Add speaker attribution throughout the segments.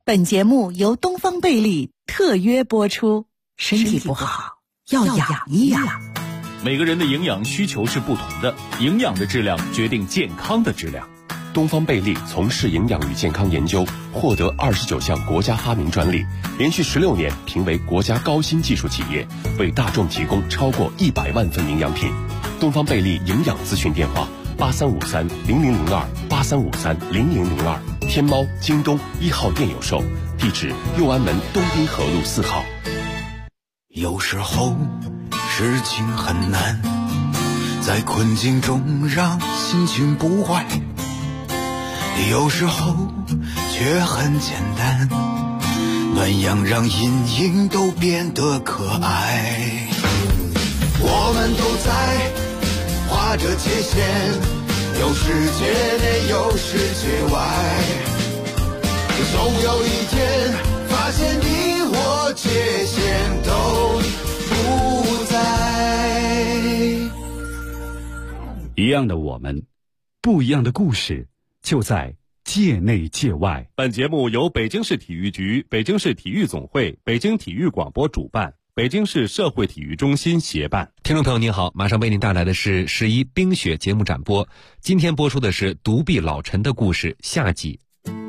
Speaker 1: 本节目由东方贝利特约播出。身体不好要养一养。
Speaker 2: 每个人的营养需求是不同的，营养的质量决定健康的质量。
Speaker 3: 东方贝利从事营养与健康研究，获得29项国家发明专利，连续16年评为国家高新技术企业，为大众提供超过100万份营养品。东方贝利营养咨询电话83530002，83530002，天猫、京东1号店有售，地址右安门东滨河路4号。
Speaker 4: 有时候事情很难，在困境中让心情不坏，有时候却很简单，暖阳让阴影都变得可爱。我们都在划着界限，有世界内有世界外，总有一天发现你我界限都不在。
Speaker 5: 一样的我们，不一样的故事，就在界内界外。
Speaker 6: 本节目由北京市体育局、北京市体育总会、北京体育广播主办，北京市社会体育中心协办。
Speaker 7: 听众朋友您好，马上为您带来的是11冰雪节目展播。今天播出的是独臂老陈的故事下集。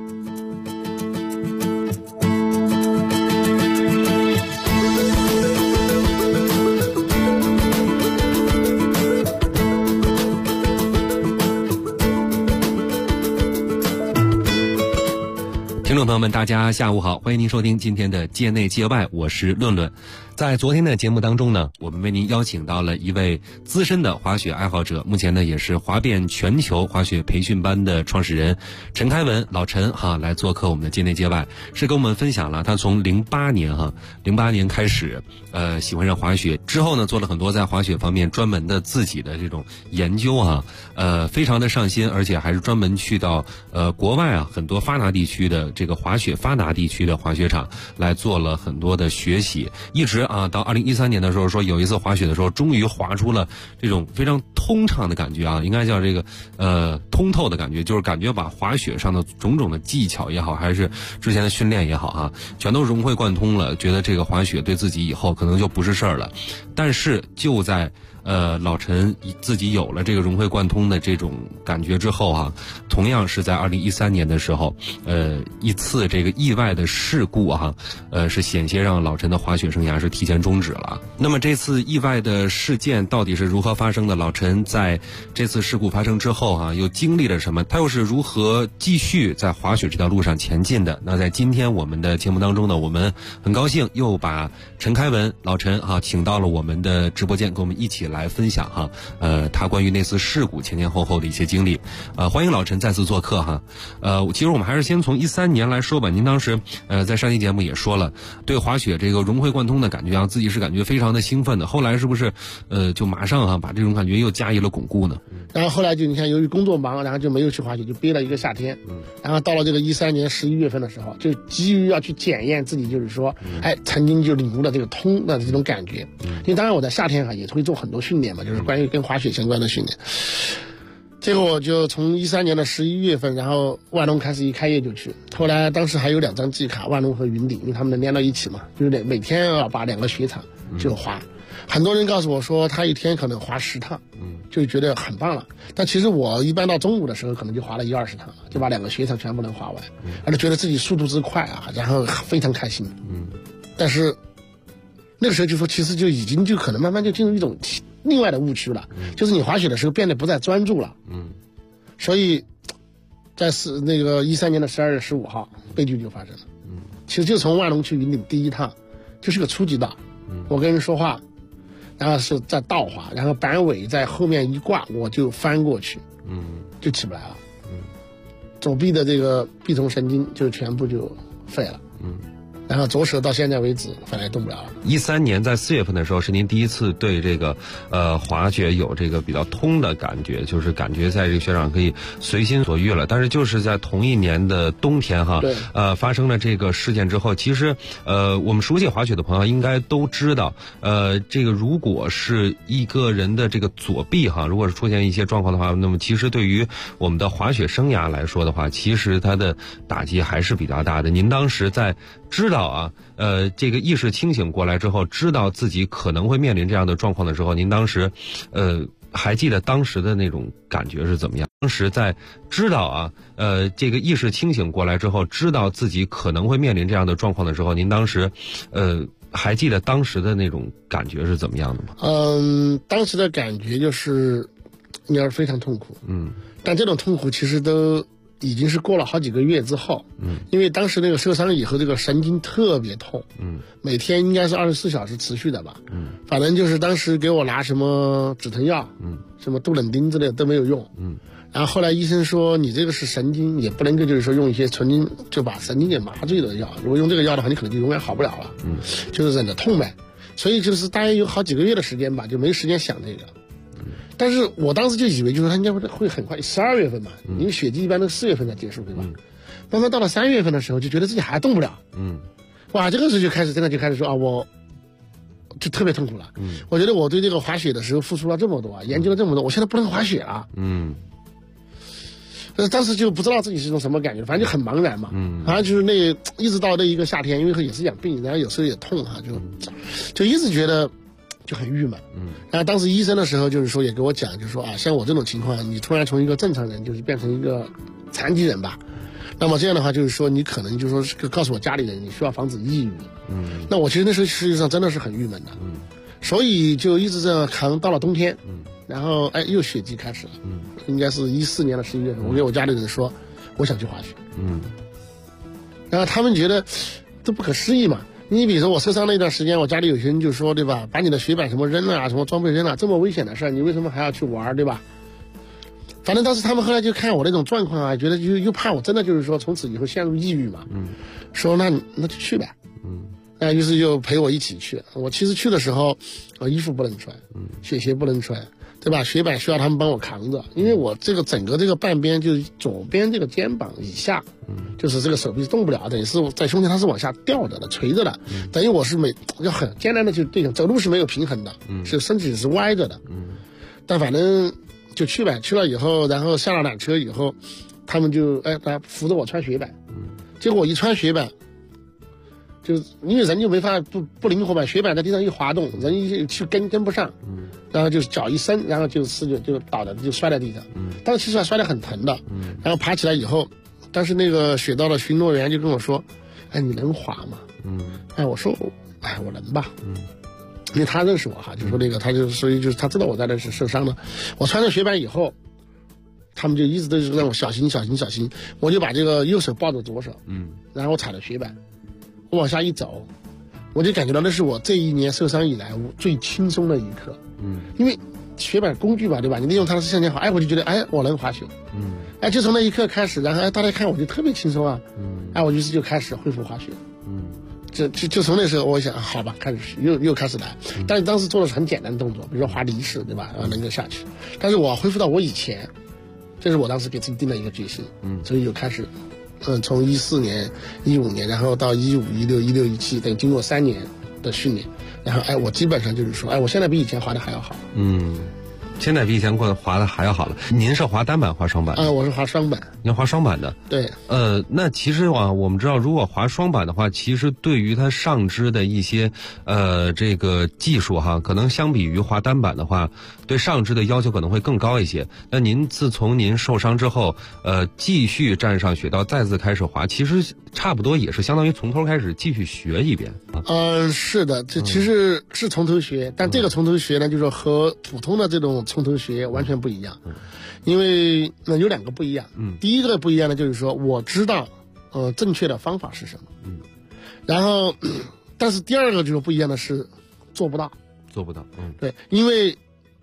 Speaker 7: 听众朋友们，大家下午好，欢迎您收听今天的界内界外，我是论论。在昨天的节目当中呢，我们为您邀请到了一位资深的滑雪爱好者，目前呢也是滑遍全球滑雪培训班的创始人陈开文老陈来做客我们的界内界外，是跟我们分享了他从08年开始喜欢上滑雪之后呢，做了很多在滑雪方面专门的自己的这种研究非常的上心，而且还是专门去到国外很多发达地区的这个滑雪发达地区的滑雪场来做了很多的学习，一直到2013年的时候，说有一次滑雪的时候，终于滑出了这种非常通畅的感觉应该叫这个通透的感觉，就是感觉把滑雪上的种种的技巧也好，还是之前的训练也好全都融会贯通了，觉得这个滑雪对自己以后可能就不是事儿了。但是就在老陈自己有了这个融会贯通的这种感觉之后同样是在2013年的时候，一次这个意外的事故是险些让老陈的滑雪生涯是提前终止了。那么这次意外的事件到底是如何发生的？老陈在这次事故发生之后又经历了什么？他又是如何继续在滑雪这条路上前进的？那在今天我们的节目当中呢，我们很高兴又把陈开文老陈请到了我们的直播间，跟我们一起来分享他关于那次事故前后的一些经历。欢迎老陈再次做客其实我们还是先从13年来说吧。您当时在上期节目也说了，对滑雪这个融会贯通的感觉自己是感觉非常的兴奋的。后来是不是就马上把这种感觉又加以了巩固呢？
Speaker 8: 然后后来就你看，由于工作忙，然后就没有去滑雪，就憋了一个夏天。然后到了这个13年11月份的时候，就急于要去检验自己，就是说曾经就领悟了这个通的这种感觉。因为当然我在夏天也会做很多训练嘛，就是关于跟滑雪相关的训练。结果我就从13年的11月份，然后万隆开始一开业就去。后来当时还有2张季卡，万隆和云顶，因为他们能连到一起嘛，就是每天要把2个雪场就滑。很多人告诉我说他一天可能滑10趟，就觉得很棒了。但其实我一般到中午的时候可能就滑了20趟，就把2个雪场全部能滑完，而且觉得自己速度之快然后非常开心。但是那个时候就说，其实就已经就可能慢慢就进入一种另外的误区了，就是你滑雪的时候变得不再专注了。所以在那个13年的12月15号，悲剧就发生了。其实就从万隆去云顶第一趟，就是个初级道。我跟人说话，然后是在倒滑，然后板尾在后面一挂，我就翻过去，就起不来了。左臂的这个臂丛神经就全部就废了。 然后左手到现在为止反正动不了了。
Speaker 7: 13年在4月份的时候，是您第一次对这个滑雪有这个比较通的感觉，就是感觉在这个雪场可以随心所欲了。但是就是在同一年的冬天哈，发生了这个事件之后，其实我们熟悉滑雪的朋友应该都知道，这个如果是一个人的这个左臂哈，如果是出现一些状况的话，那么其实对于我们的滑雪生涯来说的话，其实它的打击还是比较大的。您当时在知道啊，这个意识清醒过来之后，知道自己可能会面临这样的状况的时候，您当时，还记得当时的那种感觉是怎么样？当时在知道啊，这个意识清醒过来之后，知道自己可能会面临这样的状况的时候，您当时，还记得当时的那种感觉是怎么样的吗？
Speaker 8: 当时的感觉就是应该是非常痛苦，但这种痛苦其实都已经是过了好几个月之后，因为当时那个受伤以后，这个神经特别痛，每天应该是24小时持续的吧，反正就是当时给我拿什么止疼药，什么杜冷丁之类的都没有用，然后后来医生说你这个是神经，也不能够就是说用一些纯经就把神经给麻醉的药，如果用这个药的话，你可能就永远好不了了，就是忍着痛呗，所以就是大概有好几个月的时间吧，就没时间想这个。但是我当时就以为就是他应该会很快，12月份嘛，因为雪季一般都4月份才结束，对吧？慢慢到了3月份的时候，就觉得自己还动不了，哇，这个时候就开始真的就开始说啊，我就特别痛苦了。我觉得我对这个滑雪的时候付出了这么多，研究了这么多，我现在不能滑雪了。当时就不知道自己是一种什么感觉，反正就很茫然嘛。反正就是一直到那一个夏天，因为也是养病，然后有时候也痛哈，就一直觉得就很郁闷。然后当时医生的时候就是说也给我讲，就是说啊，像我这种情况，你突然从一个正常人就是变成一个残疾人吧，那么这样的话就是说你可能就是说告诉我家里人你需要防止抑郁。那我其实那时候实际上真的是很郁闷的。所以就一直这样扛到了冬天。然后又雪季开始了。应该是14年的11月份，我给我家里人说我想去滑雪。然后他们觉得都不可思议嘛。你比如说我受伤那段时间，我家里有些人就说，对吧，把你的雪板什么扔了啊，什么装备扔了，这么危险的事儿，你为什么还要去玩，对吧？反正当时他们后来就看我那种状况啊，觉得又怕我真的就是说从此以后陷入抑郁嘛。说那就去呗。于是就陪我一起去。我其实去的时候，衣服不能穿，雪鞋不能穿，对吧？雪板需要他们帮我扛着，因为我这个整个这个半边就是左边这个肩膀以下，就是这个手臂是动不了，等于是在胸前它是往下掉着的，垂着的，等于我是要很艰难的去对抗，走路是没有平衡的，是身体是歪着的。但反正就去呗，去了以后，然后下了缆车以后，他们就大家扶着我穿雪板，结果我一穿雪板。就因为人就没法不灵活嘛，雪板在地上一滑动，人一去跟不上，然后就是脚一伸，然后就倒的就摔在地上，当时其实还摔得很疼的，然后爬起来以后，但是那个雪道的巡逻员就跟我说，你能滑吗？我说我能吧，因为他认识我哈，就说那个他就所以就是他知道我在那是受伤的，我穿上雪板以后，他们就一直都是让我小心小心小心，我就把这个右手抱着左手，然后我踩着雪板。我往下一走，我就感觉到那是我这一年受伤以来最轻松的一刻。因为雪板工具吧，对吧？你利用它的向前滑，我就觉得我能滑雪。就从那一刻开始，然后大家看我就特别轻松啊。我于是就开始恢复滑雪。就从那时候我想好吧，开始又开始来。但是当时做的是很简单的动作，比如说滑离式，对吧？能够下去。但是我恢复到我以前，这是我当时给自己定的一个决心。所以就开始。从14年、15年，然后到15、16、16、17，等经过3年的训练，然后我基本上就是说，我现在比以前滑的还要好。
Speaker 7: 现在比以前滑的还要好了。您是滑单板滑双板？
Speaker 8: 我是滑双板。
Speaker 7: 您滑双板的？
Speaker 8: 对。
Speaker 7: 那其实我们知道，如果滑双板的话，其实对于它上肢的一些这个技术哈，可能相比于滑单板的话，对上肢的要求可能会更高一些。那您自从您受伤之后，继续站上雪道，再次开始滑，其实差不多也是相当于从头开始继续学一遍。
Speaker 8: 是的，这其实是从头学，但这个从头学呢，就是和普通的这种从头学完全不一样。因为有2个不一样。第一个不一样的就是说，我知道正确的方法是什么。然后但是第2个就是不一样的是做不到。
Speaker 7: 对，
Speaker 8: 因为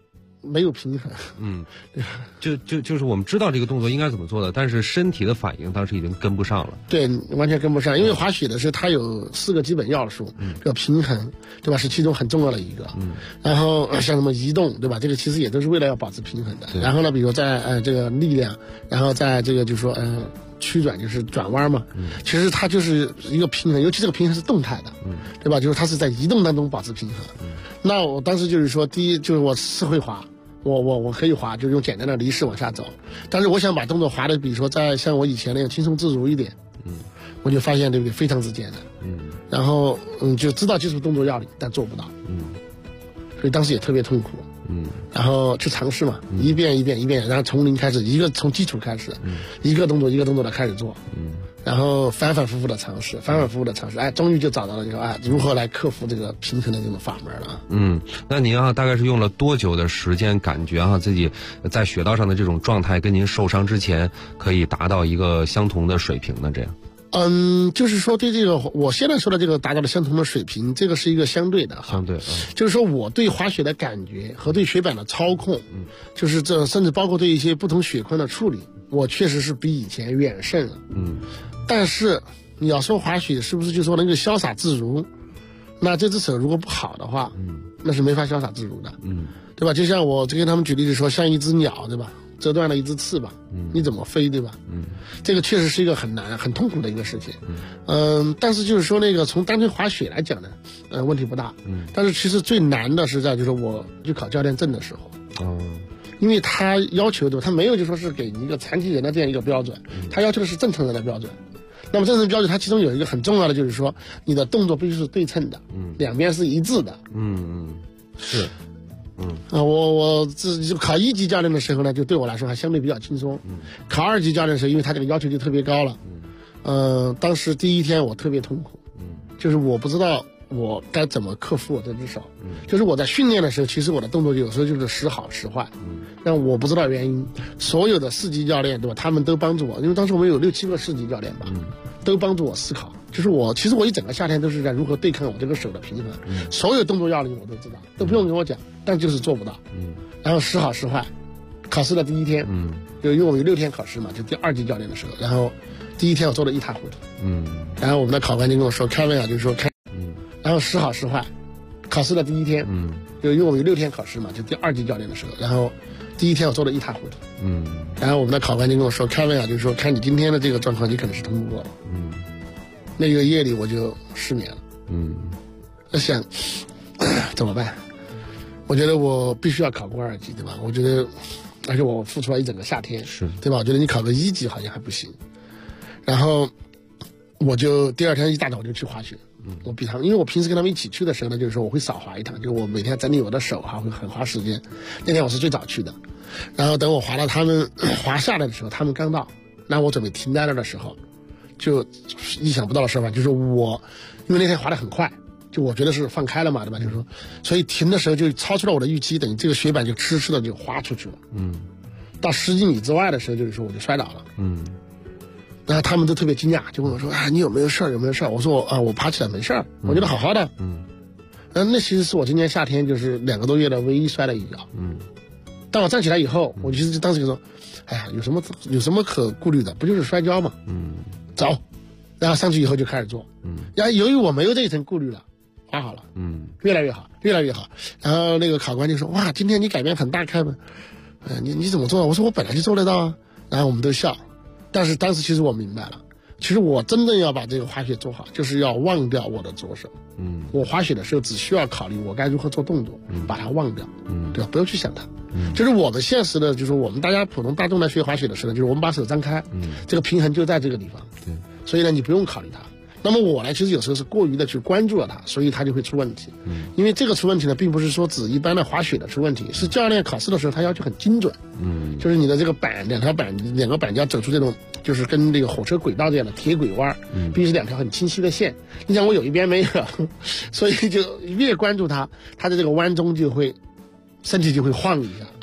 Speaker 8: 没有平衡。
Speaker 7: 就是我们知道这个动作应该怎么做的，但是身体的反应当时已经跟不上了。
Speaker 8: 对，完全跟不上，因为滑雪的时候它有4个基本要素，这个平衡，对吧？是其中很重要的一个。然后像什么移动，对吧？这个其实也都是为了要保持平衡的。然后呢，比如在这个力量，然后在这个就是说曲转就是转弯嘛，其实它就是一个平衡，尤其这个平衡是动态的，对吧？就是它是在移动当中保持平衡。那我当时就是说，第一就是我是会滑，我可以滑，就用简单的离式往下走，但是我想把动作滑的，比如说在像我以前那样轻松自如一点，我就发现对不对，非常之艰难，然后就知道基础动作要领，但做不到，所以当时也特别痛苦。然后去尝试嘛，一遍一遍，然后从零开始，从基础开始，一个动作的开始做，然后反复的尝试，哎，终于就找到了如何来克服这个平衡的这种法门了。
Speaker 7: 那您大概是用了多久的时间，感觉自己在雪道上的这种状态跟您受伤之前可以达到一个相同的水平呢？这样？
Speaker 8: 就是说对这个我现在说的这个达到了相同的水平，这个是一个相对的，就是说我对滑雪的感觉和对雪板的操控，就是这甚至包括对一些不同雪况的处理，我确实是比以前远胜了。但是你要说滑雪是不是就说能够潇洒自如，那这只手如果不好的话，那是没法潇洒自如的，对吧？就像我跟他们举例子说，像一只鸟，对吧？折断了一只翅膀，你怎么飞，对吧？这个确实是一个很难、很痛苦的一个事情。但是就是说那个从单纯滑雪来讲呢，问题不大。但是其实最难的是在就是我去考教练证的时候。因为他要求的，他没有就说是给你一个残疾人的这样一个标准，他要求的是正常人的标准。那么正常标准，它其中有一个很重要的就是说，你的动作必须是对称的，两边是一致的。
Speaker 7: 是。
Speaker 8: 我就考1级教练的时候呢，就对我来说还相对比较轻松。考2级教练的时候，因为他这个要求就特别高了。当时第一天我特别痛苦，就是我不知道我该怎么克服我这只手。就是我在训练的时候，其实我的动作有时候就是时好时坏，但我不知道原因。所有的4级教练，对吧？他们都帮助我，因为当时我们有6、7个4级教练吧，都帮助我思考。就是其实我一整个夏天都是在如何对抗我这个手的平衡，所有动作要领我都知道，都不用跟我讲，但就是做不到。然后时好时坏，考试的第一天，因为我们有6天考试嘛，就第2级教练的时候，然后第1天我做的一塌糊涂，然后我们的考官就跟我说，Kevin就是说然后时好时坏，考试的第1天，因为我们有6天考试嘛，就第2级教练的时候，然后第1天我做的一塌糊涂，然后我们的考官就跟我说，Kevin就是说看你今天的这个状况，你可能是通不过了。那个夜里我就失眠了。我想怎么办？我觉得我必须要考过2级，对吧？我觉得，而且我付出了一整个夏天，对吧？我觉得你考个1级好像还不行。然后我就第2天一大早我就去滑雪。我比他们，因为我平时跟他们一起去的时候呢，就是说我会少滑一趟，就我每天整理我的手会很花时间。那天我是最早去的，然后等我滑到他们滑下来的时候，他们刚到，那我准备停在那儿的时候，就意想不到的事吧，就是我因为那天滑得很快，就我觉得是放开了嘛，对吧？就是说，所以停的时候就超出了我的预期，等于这个雪板就哧哧的就滑出去了。到10几米之外的时候，就是说我就摔倒了。然后他们都特别惊讶，就问我说：“你有没有事儿？有没有事儿？”我说：“我爬起来没事儿，我觉得好好的。”那其实是我今年夏天就是2个多月的唯一摔了一跤。当我站起来以后，我其实当时就说：“哎呀，有什么可顾虑的？不就是摔跤嘛。”走，然后上去以后就开始做。然后由于我没有这一层顾虑了，滑好了。越来越好，越来越好。然后那个考官就说：“哇，今天你改变很大，开门。你怎么做？”我说：“我本来就做得到啊。”然后我们都笑。但是当时其实我明白了，其实我真正要把这个滑雪做好，就是要忘掉我的左手。我滑雪的时候只需要考虑我该如何做动作，把它忘掉，对吧？不要去想它。就是我们现实的，就是我们大家普通大众来学滑雪的时候，就是我们把手张开，这个平衡就在这个地方。所以呢，你不用考虑它。那么我呢，其实有时候是过于的去关注了它，所以它就会出问题。因为这个出问题呢，并不是说指一般的滑雪的出问题，是教练考试的时候他要求很精准。就是你的这个两个板要走出这种，就是跟这个火车轨道这样的铁轨弯，必须是2条很清晰的线。你想我有一边没有，所以就越关注它，它的这个弯中就会身体就会晃一下。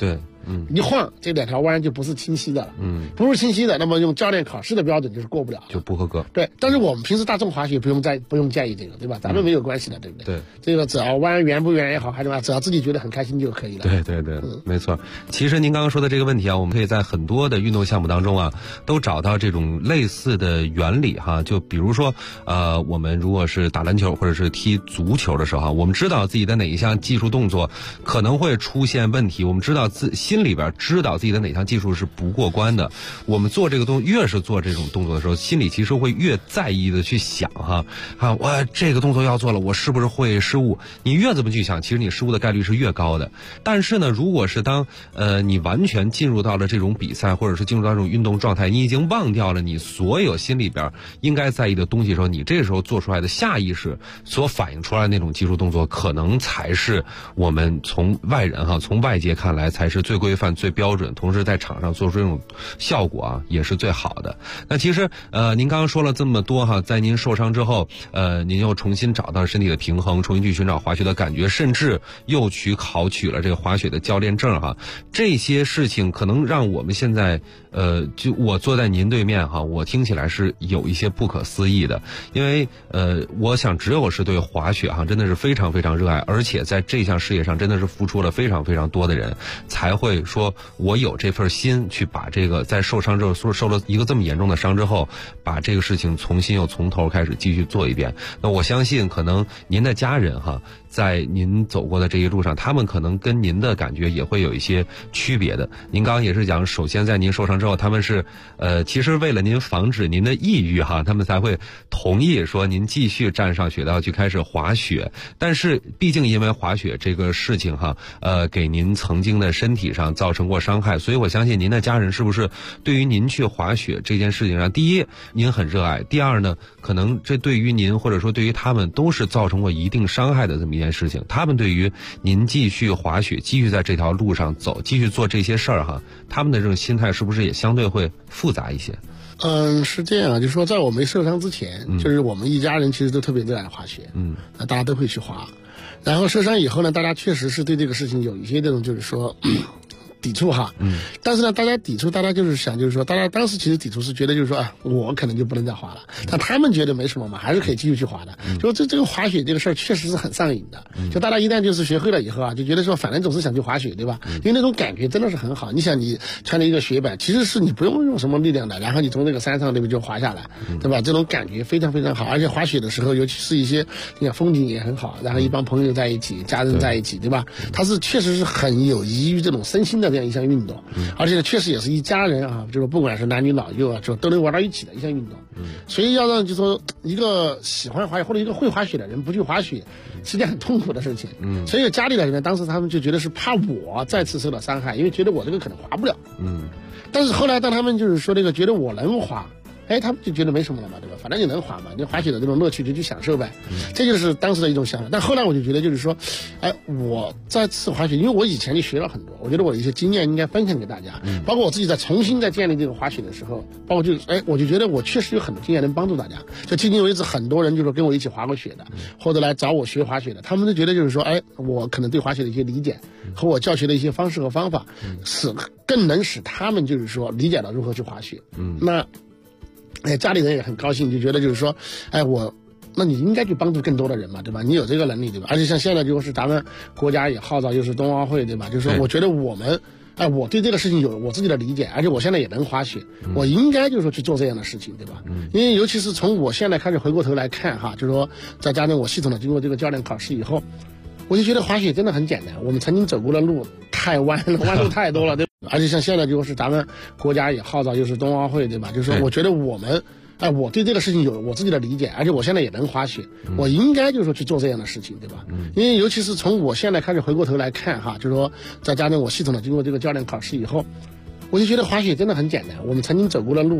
Speaker 8: 一晃这2条弯就不是清晰的了，不是清晰的，那么用教练考试的标准就是过不了，
Speaker 7: 就不合格。
Speaker 8: 对，但是我们平时大众滑雪不用在意这个，对吧？咱们没有关系的，对不对？
Speaker 7: 对，
Speaker 8: 这个只要弯圆不圆也好，还是吧，只要自己觉得很开心就可以了。
Speaker 7: 对，没错。其实您刚刚说的这个问题啊，我们可以在很多的运动项目当中啊，都找到这种类似的原理哈。就比如说，我们如果是打篮球或者是踢足球的时候，我们知道自己的哪一项技术动作可能会出现问题，我们知道心里边知道自己的哪项技术是不过关的。我们做这个动作，越是做这种动作的时候，心里其实会越在意的去想我这个动作要做了，我是不是会失误？你越这么去想，其实你失误的概率是越高的。但是呢，如果是当你完全进入到了这种比赛，或者是进入到这种运动状态，你已经忘掉了你所有心里边应该在意的东西的时候，你这个时候做出来的下意识所反映出来的那种技术动作，可能才是我们从外人从外界看来才是最规范、最标准，同时在场上做出这种效果也是最好的。那其实您刚刚说了这么多在您受伤之后，您又重新找到身体的平衡，重新去寻找滑雪的感觉，甚至又去考取了这个滑雪的教练证这些事情可能让我们现在就我坐在您对面我听起来是有一些不可思议的。因为我想只有是对滑雪真的是非常非常热爱，而且在这项事业上真的是付出了非常非常多的人，才会说我有这份心去把这个在受伤之后受了一个这么严重的伤之后，把这个事情重新又从头开始继续做一遍。那我相信可能您的家人在您走过的这一路上，他们可能跟您的感觉也会有一些区别的。您刚刚也是讲，首先在您受伤之后，他们是其实为了您防止您的抑郁他们才会同意说您继续站上雪道去开始滑雪。但是毕竟因为滑雪这个事情给您曾经的身体上造成过伤害，所以我相信您的家人是不是对于您去滑雪这件事情上，第一您很热爱，第二呢，可能这对于您或者说对于他们都是造成过一定伤害的这么一件事情。他们对于您继续滑雪，继续在这条路上走，继续做这些事儿他们的这种心态是不是也相对会复杂一些？
Speaker 8: 是这样，就是说在我没受伤之前，就是我们一家人其实都特别热爱滑雪，大家都会去滑。然后受伤以后呢，大家确实是对这个事情有一些这种就是说抵触但是呢，大家抵触，大家就是想，就是说，大家当时其实抵触是觉得，就是说我可能就不能再滑了，但他们觉得没什么嘛，还是可以继续去滑的。说这个滑雪这个事儿确实是很上瘾的，就大家一旦就是学会了以后就觉得说，反正总是想去滑雪，对吧？因为那种感觉真的是很好。你想，你穿着一个雪板，其实是你不用什么力量的，然后你从那个山上对不就滑下来，对吧？这种感觉非常非常好，而且滑雪的时候，尤其是一些你看风景也很好，然后一帮朋友在一起，家人在一起，对吧？它是确实是很有益于这种身心的这样一项运动。而且确实也是一家人就是不管是男女老幼就都能玩到一起的一项运动。所以要让就说一个喜欢滑雪或者一个会滑雪的人不去滑雪，是件很痛苦的事情。所以家里的人当时他们就觉得是怕我再次受到伤害，因为觉得我这个可能滑不了。但是后来当他们就是说觉得我能滑，他们就觉得没什么了嘛，对吧？反正你能滑嘛，你滑雪的这种乐趣就去享受呗。这就是当时的一种想法。但后来我就觉得就是说，我再次滑雪，因为我以前就学了很多，我觉得我的一些经验应该分享给大家，包括我自己在重新建立这个滑雪的时候，包括我就觉得我确实有很多经验能帮助大家。就迄今为止，很多人就是跟我一起滑过雪的，或者来找我学滑雪的，他们都觉得就是说，我可能对滑雪的一些理解和我教学的一些方式和方法，是更能使他们就是说理解到如何去滑雪。那家里人也很高兴，就觉得就是说，那你应该去帮助更多的人嘛，对吧？你有这个能力，对吧？而且像现在就是咱们国家也号召就是冬奥会，对吧？就是说，我觉得我们，我对这个事情有我自己的理解，而且我现在也能滑雪，我应该就是说去做这样的事情，对吧？因为尤其是从我现在开始回过头来看就是说，再加上我系统的经过这个教练考试以后，我就觉得滑雪真的很简单。我们曾经走过的路太弯了，弯路太多了，对吧？而且像现在就是咱们国家也号召就是冬奥会，对吧？就是说，我觉得我们，我对这个事情有我自己的理解，而且我现在也能滑雪，我应该就是说去做这样的事情，对吧？因为尤其是从我现在开始回过头来看就是说，再加上我系统的经过这个教练考试以后，我就觉得滑雪真的很简单。我们曾经走过的路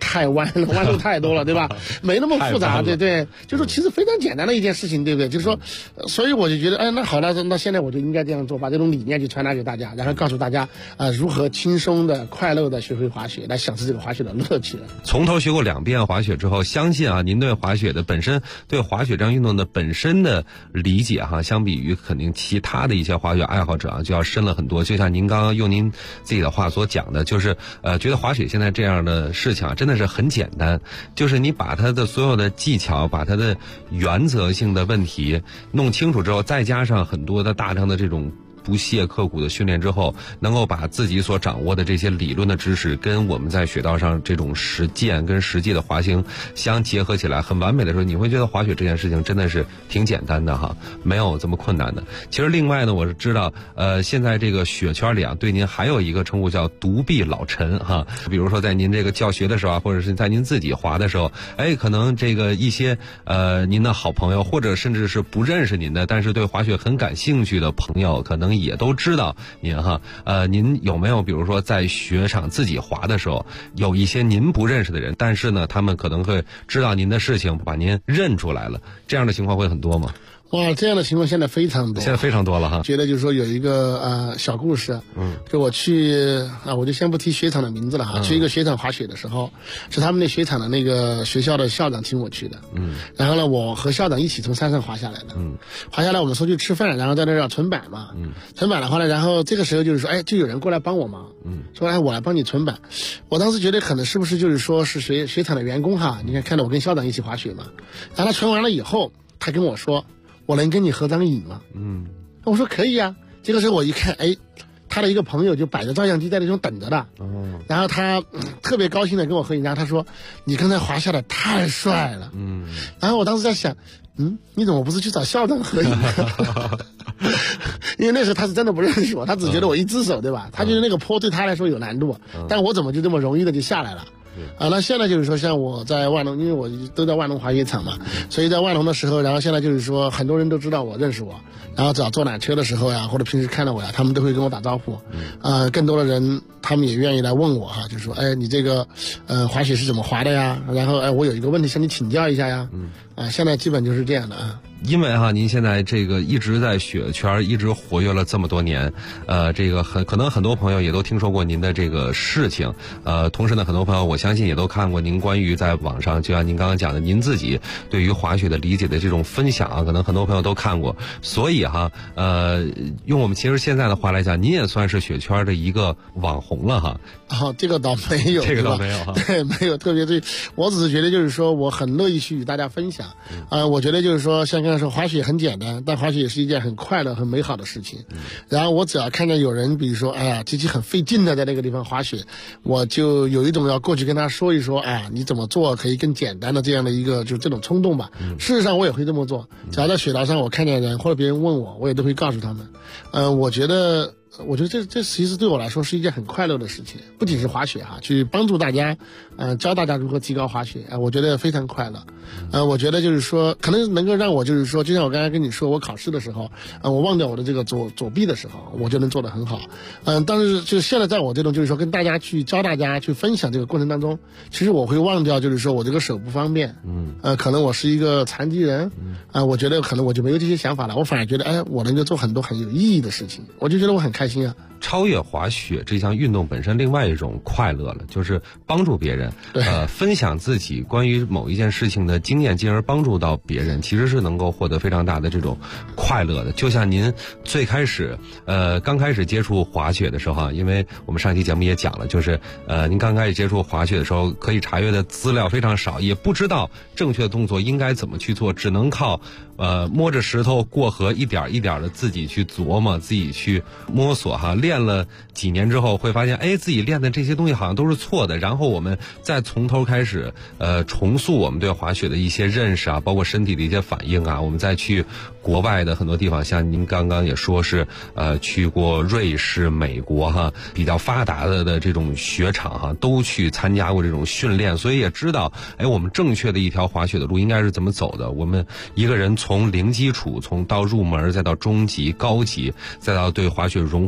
Speaker 8: 太弯了，弯路太多了，对吧？没那么复杂，对对，就是说其实非常简单的一件事情，对不对？就是说，所以我就觉得，哎，那好了，那现在我就应该这样做，把这种理念去传达给大家，然后告诉大家如何轻松的、快乐的学会滑雪，来享受这个滑雪的乐趣。
Speaker 7: 从头学过2遍滑雪之后，相信啊，您对滑雪的本身，对滑雪这样运动的本身的理解哈，相比于肯定其他的一些滑雪爱好者啊，就要深了很多。就像您刚刚用您自己的话所讲的，就是觉得滑雪现在这样的事情啊，真的是很简单，就是你把它的所有的技巧，把它的原则性的问题弄清楚之后，再加上很多的大量的这种不懈刻苦的训练之后，能够把自己所掌握的这些理论的知识跟我们在雪道上这种实践跟实际的滑行相结合起来，很完美的时候，你会觉得滑雪这件事情真的是挺简单的哈，没有这么困难的。其实另外呢，我是知道现在这个雪圈里啊，对您还有一个称呼叫独臂老臣哈。比如说在您这个教学的时候啊，或者是在您自己滑的时候，可能这个一些您的好朋友，或者甚至是不认识您的，但是对滑雪很感兴趣的朋友，可能也都知道您哈。您有没有比如说在雪场自己滑的时候，有一些您不认识的人，但是呢他们可能会知道您的事情，把您认出来了，这样的情况会很多吗？
Speaker 8: 哇，这样的情况现在非常多，
Speaker 7: 现在非常多了哈。
Speaker 8: 觉得就是说有一个小故事，就我去我就先不提雪场的名字了哈。去一个雪场滑雪的时候，是他们那雪场的那个学校的校长请我去的，然后呢，我和校长一起从山上滑下来的，滑下来我们说去吃饭，然后在那儿要存板嘛，存板的话呢，然后这个时候就是说，就有人过来帮我忙，说我来帮你存板。我当时觉得可能是不是就是说是雪场的员工哈，你看到我跟校长一起滑雪嘛，然后他存完了以后，他跟我说，我能跟你合张影吗？我说可以啊。这个时候我一看，他的一个朋友就摆着照相机在那种等着的，然后他特别高兴的跟我合影，然后他说：“你刚才滑下来太帅了。”然后我当时在想，你怎么不是去找校长合影？因为那时候他是真的不认识我，他只觉得我一只手，对吧？他觉得那个坡对他来说有难度，但我怎么就这么容易的就下来了？那现在就是说，像我在万隆，因为我都在万隆滑雪场嘛，所以在万隆的时候，然后现在就是说，很多人都知道我，认识我，然后只要坐缆车的时候呀，或者平时看到我呀，他们都会跟我打招呼。更多的人他们也愿意来问我哈，就是说，你这个滑雪是怎么滑的呀？然后我有一个问题向你请教一下呀。现在基本就是这样的啊。
Speaker 7: 因为哈，您现在这个一直在雪圈一直活跃了这么多年，这个可能很多朋友也都听说过您的这个事情，同时呢，很多朋友我相信也都看过您关于在网上，就像您刚刚讲的，您自己对于滑雪的理解的这种分享啊，可能很多朋友都看过。所以哈，用我们其实现在的话来讲，您也算是雪圈的一个网红了哈。
Speaker 8: 这个倒没有，
Speaker 7: 这个倒没有哈。
Speaker 8: 对，没有特别对，我只是觉得就是说，我很乐意去与大家分享。我觉得就是说，像刚才说，滑雪很简单，但滑雪也是一件很快乐、很美好的事情。然后我只要看见有人，比如说，自己很费劲的在那个地方滑雪，我就有一种要过去跟他说一说，你怎么做可以更简单的这样的一个就这种冲动吧。事实上我也会这么做，只要在雪道上我看见人或者别人问我，我也都会告诉他们。我觉得这其实对我来说是一件很快乐的事情，不仅是滑雪哈，去帮助大家，教大家如何提高滑雪，我觉得非常快乐。我觉得就是说，可能能够让我就是说，就像我刚才跟你说，我考试的时候，我忘掉我的这个左臂的时候，我就能做得很好。但是就现在在我这种就是说跟大家去教大家去分享这个过程当中，其实我会忘掉就是说我这个手不方便，可能我是一个残疾人，我觉得可能我就没有这些想法了，我反而觉得我能够做很多很有意义的事情，我就觉得我很开心啊。
Speaker 7: 超越滑雪这项运动本身另外一种快乐了，就是帮助别人，分享自己关于某一件事情的经验，进而帮助到别人，其实是能够获得非常大的这种快乐的。就像您最开始刚开始接触滑雪的时候，因为我们上期节目也讲了，就是您刚开始接触滑雪的时候，可以查阅的资料非常少，也不知道正确的动作应该怎么去做，只能靠摸着石头过河，一点一点的自己去琢磨，自己去摸索哈。练了几年之后会发现，自己练的这些东西好像都是错的，然后我们再从头开始重塑我们对滑雪的一些认识啊，包括身体的一些反应啊，我们再去国外的很多地方，像您刚刚也说是去过瑞士、美国哈，比较发达的这种雪场哈，都去参加过这种训练，所以也知道我们正确的一条滑雪的路应该是怎么走的。我们一个人从零基础，从到入门，再到中级、高级，再到对滑雪融会贯通，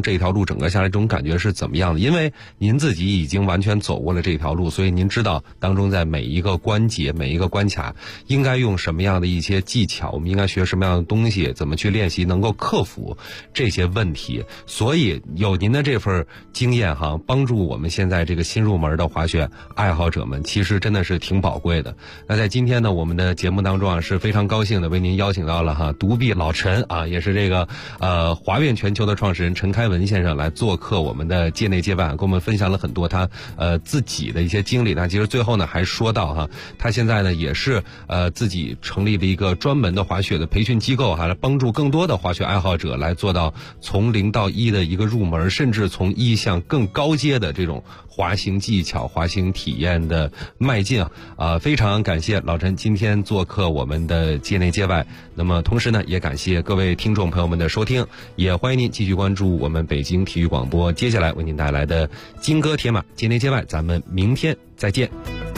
Speaker 7: 这条路整个下来这种感觉是怎么样的？因为您自己已经完全走过了这条路，所以您知道当中在每一个关节、每一个关卡应该用什么样的一些技巧，我们应该学什么样的东西，怎么去练习，能够克服这些问题。所以有您的这份经验哈，帮助我们现在这个新入门的滑雪爱好者们，其实真的是挺宝贵的。那在今天呢，我们的节目当中啊，是非常高兴的为您邀请到了哈独臂老陈啊，也是这个滑遍全球的创始人陈开文先生来做客我们的界内界外，跟我们分享了很多他自己的一些经历。那其实最后呢还说到哈，他现在呢也是自己成立了一个专门的滑雪的培训机构，还来帮助更多的滑雪爱好者来做到从0到1的一个入门，甚至从1向更高阶的这种滑行技巧、滑行体验的迈进啊！非常感谢老陈今天做客我们的界内界外。那么同时呢，也感谢各位听众朋友们的收听，也欢迎您继续关注我们北京体育广播接下来为您带来的金戈铁马界内界外，咱们明天再见。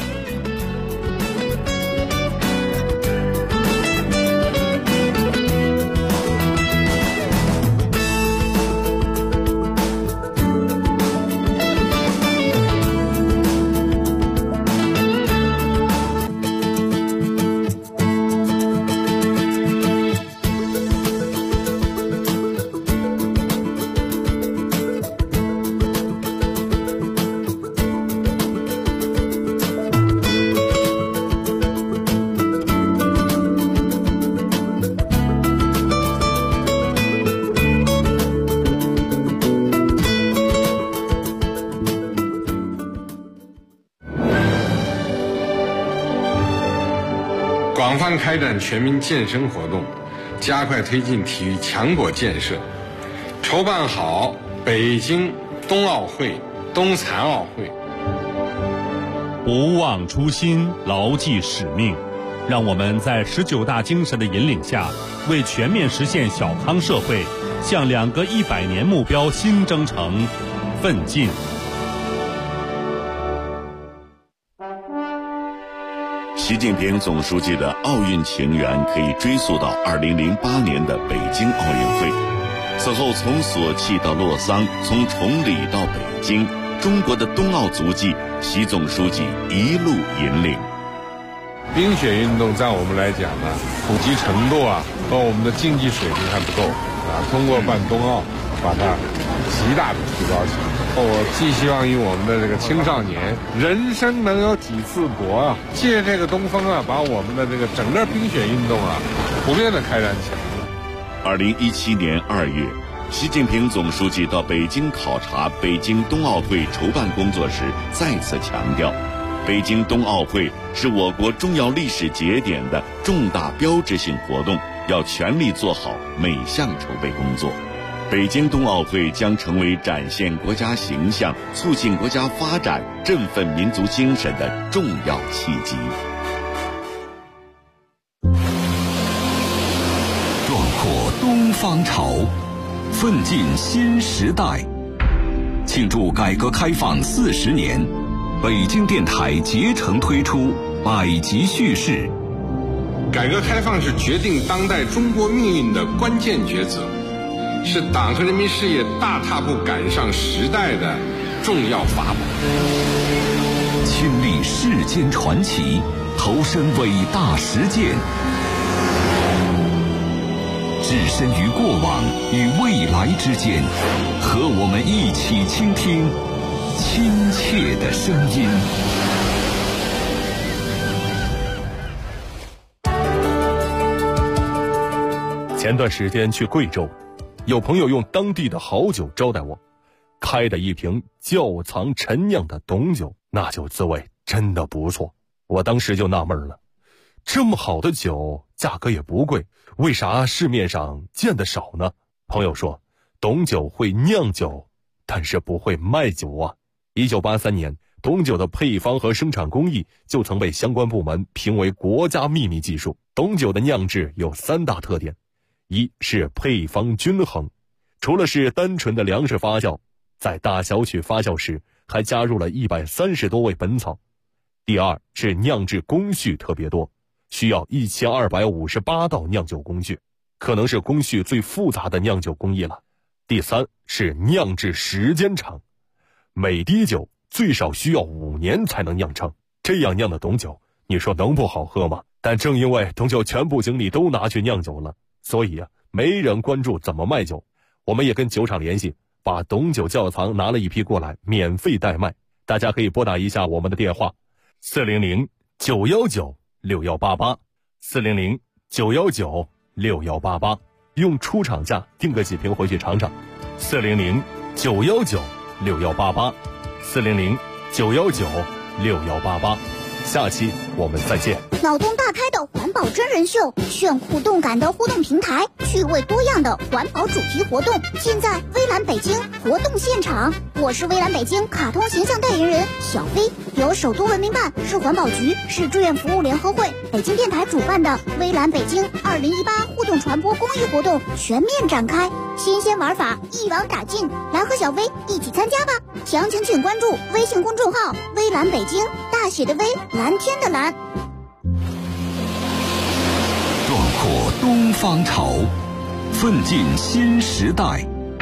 Speaker 9: 广泛开展全民健身活动，加快推进体育强国建设，筹办好北京冬奥会、冬残奥会。
Speaker 2: 不忘初心，牢记使命，让我们在19大精神的引领下，为全面实现小康社会，向2个100年目标新征程奋进。
Speaker 10: 习近平总书记的奥运情缘可以追溯到2008年的北京奥运会。此后从索契到洛桑，从崇礼到北京，中国的冬奥足迹，习总书记一路引领。
Speaker 9: 冰雪运动在我们来讲呢，普及程度和我们的竞技水平还不够通过办冬奥，把它极大的提高起来。我寄希望于我们的这个青少年，人生能有几次搏借这个东风把我们的这个整个冰雪运动普遍的开展起来。
Speaker 10: 2017年2月，习近平总书记到北京考察北京冬奥会筹办工作时，再次强调，北京冬奥会是我国重要历史节点的重大标志性活动，要全力做好每项筹备工作。北京冬奥会将成为展现国家形象、促进国家发展、振奋民族精神的重要契机。
Speaker 11: 壮阔东方潮，奋进新时代。庆祝改革开放40年，北京电台竭诚推出百集叙事。
Speaker 9: 改革开放是决定当代中国命运的关键抉择，是党和人民事业大踏步赶上时代的重要法宝。
Speaker 11: 亲历世间传奇，投身伟大实践，置身于过往与未来之间，和我们一起倾听亲切的声音。
Speaker 3: 前段时间去贵州，有朋友用当地的好酒招待我，开的一瓶窖藏陈酿的董酒，那酒滋味真的不错。我当时就纳闷了，这么好的酒价格也不贵，为啥市面上见得少呢？朋友说，董酒会酿酒，但是不会卖酒啊。1983年，董酒的配方和生产工艺就曾被相关部门评为国家秘密技术。董酒的酿制有3大特点，一是配方均衡，除了是单纯的粮食发酵，在大小曲发酵时还加入了130多味本草。第二是酿制工序特别多，需要1258道酿酒工序，可能是工序最复杂的酿酒工艺了。
Speaker 12: 第3是酿制时间长，每滴酒最少需要5年才能酿成，这样酿的董酒，你说能不好喝吗？但正因为董酒全部精力都拿去酿酒了，所以没人关注怎么卖酒。我们也跟酒厂联系，把董酒窖藏拿了一批过来，免费代卖。大家可以拨打一下我们的电话，400-919-6188，400-919-6188，用出厂价订个几瓶回去尝尝。400-919-6188，400-919-6188。下期我们再见。
Speaker 13: 脑洞大开的环保真人秀，炫酷动感的互动平台，趣味多样的环保主题活动，尽在微蓝北京活动现场。我是微蓝北京卡通形象代言人小飞，由首都文明办、市环保局、市志愿服务联合会、北京电台主办的微蓝北京2018互动传播公益活动全面展开，新鲜玩法一网打尽，来和小飞一起参加吧！详情请关注微信公众号微蓝北京，大写的微，蓝天的蓝。
Speaker 11: 壮阔东方潮，奋进新时代。